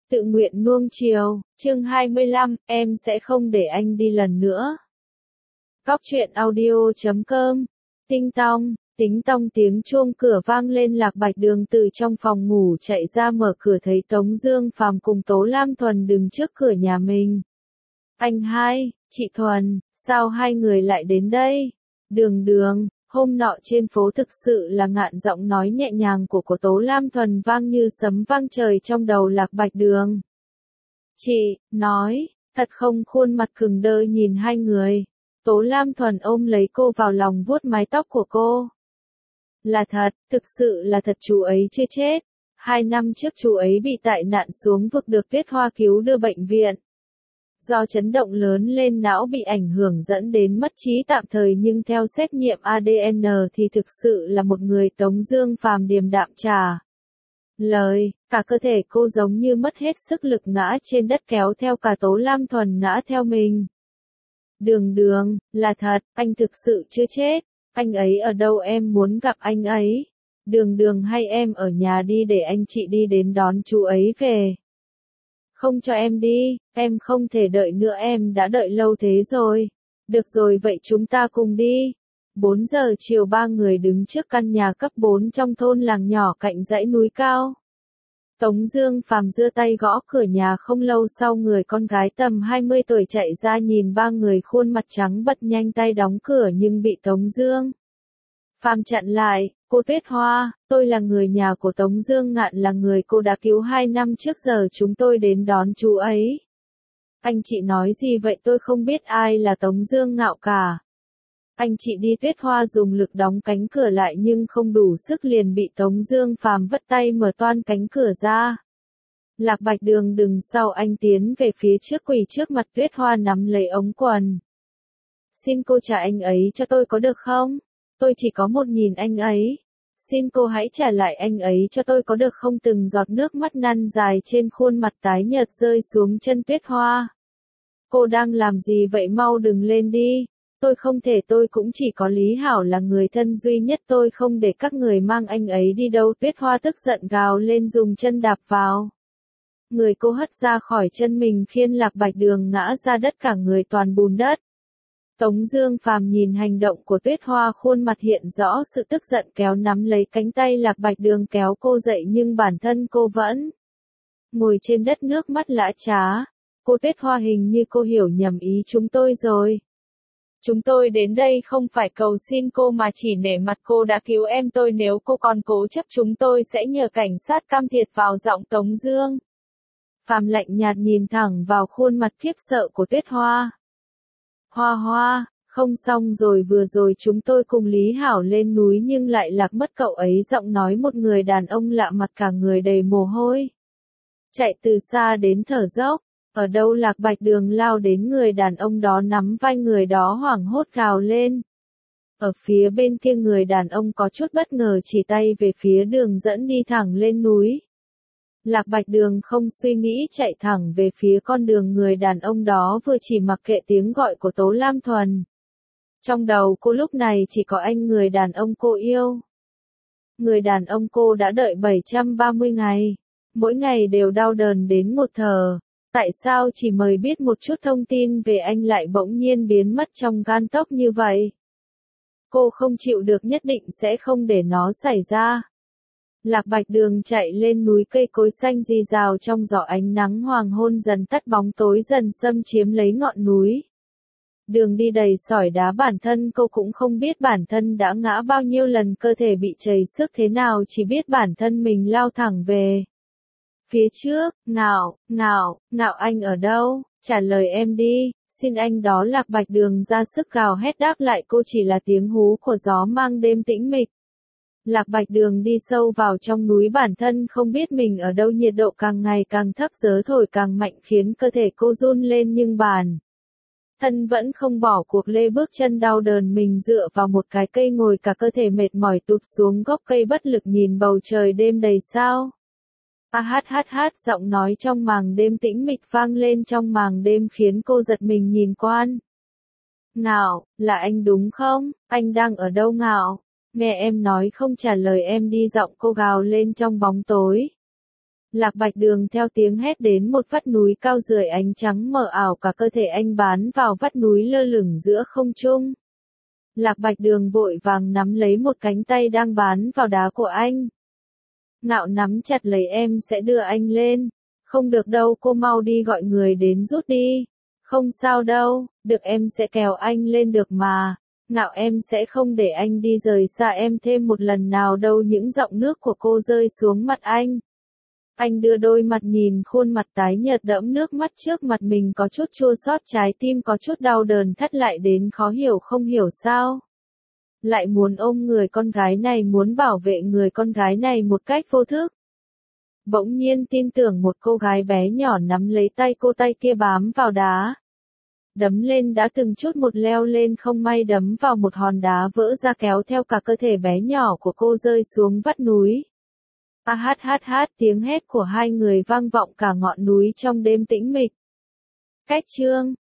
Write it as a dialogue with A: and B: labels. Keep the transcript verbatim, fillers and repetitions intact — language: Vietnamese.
A: Tự nguyện nuông chiều, chương hai mươi lăm, em sẽ không để anh đi lần nữa. Cóc truyện audio chấm com, tinh tong, tính tong tiếng chuông cửa vang lên. Lạc Bạch Đường từ trong phòng ngủ chạy ra mở cửa thấy Tống Dương Phàm cùng Tố Lam Thuần đứng trước cửa nhà mình. Anh hai, chị Thuần, sao hai người lại đến đây? Đường Đường. Hôm nọ trên phố thực sự là ngạn giọng nói nhẹ nhàng của của Tố Lam Thuần vang như sấm vang trời trong đầu Lạc Bạch Đường. Chị, nói, thật không? Khuôn mặt cứng đơ nhìn hai người. Tố Lam Thuần ôm lấy cô vào lòng vuốt mái tóc của cô. Là thật, thực sự là thật, chú ấy chưa chết. Hai năm trước chú ấy bị tai nạn xuống vực được Tuyết Hoa cứu đưa bệnh viện. Do chấn động lớn lên não bị ảnh hưởng dẫn đến mất trí tạm thời, nhưng theo xét nghiệm a đê en thì thực sự là một người. Tống Dương Phàm điềm đạm trả lời, cả cơ thể cô giống như mất hết sức lực ngã trên đất, kéo theo cả Tố Lam Thuần ngã theo mình. Đường Đường, là thật, anh thực sự chưa chết. Anh ấy ở đâu? Em muốn gặp anh ấy. Đường Đường, hay em ở nhà đi để anh chị đi đến đón chú ấy về. Không cho em đi, em không thể đợi nữa, em đã đợi lâu thế rồi. Được rồi, vậy chúng ta cùng đi. bốn giờ chiều ba người đứng trước căn nhà cấp bốn trong thôn làng nhỏ cạnh dãy núi cao. Tống Dương Phàm giơ tay gõ cửa nhà, không lâu sau người con gái tầm hai mươi tuổi chạy ra nhìn ba người khuôn mặt trắng bệch nhanh tay đóng cửa nhưng bị Tống Dương Phàm chặn lại. Cô Tuyết Hoa, tôi là người nhà của Tống Dương Ngạn, là người cô đã cứu hai năm trước, giờ chúng tôi đến đón chú ấy. Anh chị nói gì vậy? Tôi không biết ai là Tống Dương Ngạo cả. Anh chị đi. Tuyết Hoa dùng lực đóng cánh cửa lại nhưng không đủ sức, liền bị Tống Dương Phàm vất tay mở toang cánh cửa ra. Lạc Bạch Đường đứng sau anh tiến về phía trước, quỳ trước mặt Tuyết Hoa nắm lấy ống quần. Xin cô trả anh ấy cho tôi có được không? Tôi chỉ có một nhìn anh ấy. Xin cô hãy trả lại anh ấy cho tôi có được không? Từng giọt nước mắt năn dài trên khuôn mặt tái nhợt rơi xuống chân Tuyết Hoa. Cô đang làm gì vậy? Mau đừng lên đi. Tôi không thể, tôi cũng chỉ có Lý Hảo là người thân duy nhất, tôi không để các người mang anh ấy đi đâu. Tuyết Hoa tức giận gào lên, dùng chân đạp vào người cô, hất ra khỏi chân mình khiến Lạc Bạch Đường ngã ra đất, cả người toàn bùn đất. Tống Dương Phàm nhìn hành động của Tuyết Hoa, khuôn mặt hiện rõ sự tức giận, kéo nắm lấy cánh tay Lạc Bạch Đường kéo cô dậy, nhưng bản thân cô vẫn ngồi trên đất, nước mắt lã chá. Cô Tuyết Hoa, hình như cô hiểu nhầm ý chúng tôi rồi. Chúng tôi đến đây không phải cầu xin cô mà chỉ nể mặt cô đã cứu em tôi, nếu cô còn cố chấp chúng tôi sẽ nhờ cảnh sát can thiệp. Vào giọng Tống Dương Phàm lạnh nhạt nhìn thẳng vào khuôn mặt khiếp sợ của Tuyết Hoa. Hoa Hoa, không xong rồi, vừa rồi chúng tôi cùng Lý Hảo lên núi nhưng lại lạc mất cậu ấy. Giọng nói một người đàn ông lạ mặt, cả người đầy mồ hôi, chạy từ xa đến thở dốc. Ở đâu? Lạc Bạch Đường lao đến người đàn ông đó, nắm vai người đó hoảng hốt gào lên. Ở phía bên kia người đàn ông có chút bất ngờ, chỉ tay về phía đường dẫn đi thẳng lên núi. Lạc Bạch Đường không suy nghĩ chạy thẳng về phía con đường người đàn ông đó vừa chỉ, mặc kệ tiếng gọi của Tố Lam Thuần. Trong đầu cô lúc này chỉ có anh người đàn ông cô yêu. Người đàn ông cô đã đợi bảy trăm ba mươi ngày. Mỗi ngày đều đau đớn đến ngột thở. Tại sao chỉ mới biết một chút thông tin về anh lại bỗng nhiên biến mất trong gan tấc như vậy? Cô không chịu được, nhất định sẽ không để nó xảy ra. Lạc Bạch Đường chạy lên núi, cây cối xanh rì rào trong gió, ánh nắng hoàng hôn dần tắt, bóng tối dần xâm chiếm lấy ngọn núi. Đường đi đầy sỏi đá, bản thân cô cũng không biết bản thân đã ngã bao nhiêu lần, cơ thể bị trầy xước thế nào, chỉ biết bản thân mình lao thẳng về phía trước. Ngạo, Ngạo, Ngạo, anh ở đâu? Trả lời em đi, xin anh. Đó Lạc Bạch Đường ra sức gào hét đáp lại cô, chỉ là tiếng hú của gió mang đêm tĩnh mịch. Lạc Bạch Đường đi sâu vào trong núi, bản thân không biết mình ở đâu, nhiệt độ càng ngày càng thấp, gió thổi càng mạnh khiến cơ thể cô run lên, nhưng bản thân vẫn không bỏ cuộc, lê bước chân đau đớn. Mình dựa vào một cái cây ngồi, cả cơ thể mệt mỏi tụt xuống gốc cây, bất lực nhìn bầu trời đêm đầy sao. A hát hát hát, giọng nói trong màng đêm tĩnh mịch vang lên trong màng đêm khiến cô giật mình nhìn quan. Ngạo, là anh đúng không? Anh đang ở đâu Ngạo? Nghe em nói không trả lời em đi, giọng cô gào lên trong bóng tối. Lạc Bạch Đường theo tiếng hét đến một vách núi cao rượi ánh trắng mờ ảo, cả cơ thể anh bám vào vách núi lơ lửng giữa không trung. Lạc Bạch Đường vội vàng nắm lấy một cánh tay đang bám vào đá của anh. Ngạo nắm chặt lấy, em sẽ đưa anh lên. Không được đâu, cô mau đi gọi người đến rút đi. Không sao đâu, được, em sẽ kéo anh lên được mà. Ngạo, em sẽ không để anh đi rời xa em thêm một lần nào đâu. Những giọt nước của cô rơi xuống mặt anh. Anh đưa đôi mặt nhìn khuôn mặt tái nhợt đẫm nước mắt trước mặt mình, có chút chua xót, trái tim có chút đau đớn thắt lại đến khó hiểu, không hiểu sao lại muốn ôm người con gái này, muốn bảo vệ người con gái này một cách vô thức. Bỗng nhiên tin tưởng một cô gái bé nhỏ nắm lấy tay cô, tay kia bám vào đá. Đấm lên đã từng chút một leo lên, không may đấm vào một hòn đá vỡ ra, kéo theo cả cơ thể bé nhỏ của cô rơi xuống vách núi. A hát hát hát, tiếng hét của hai người vang vọng cả ngọn núi trong đêm tĩnh mịch. Cách chương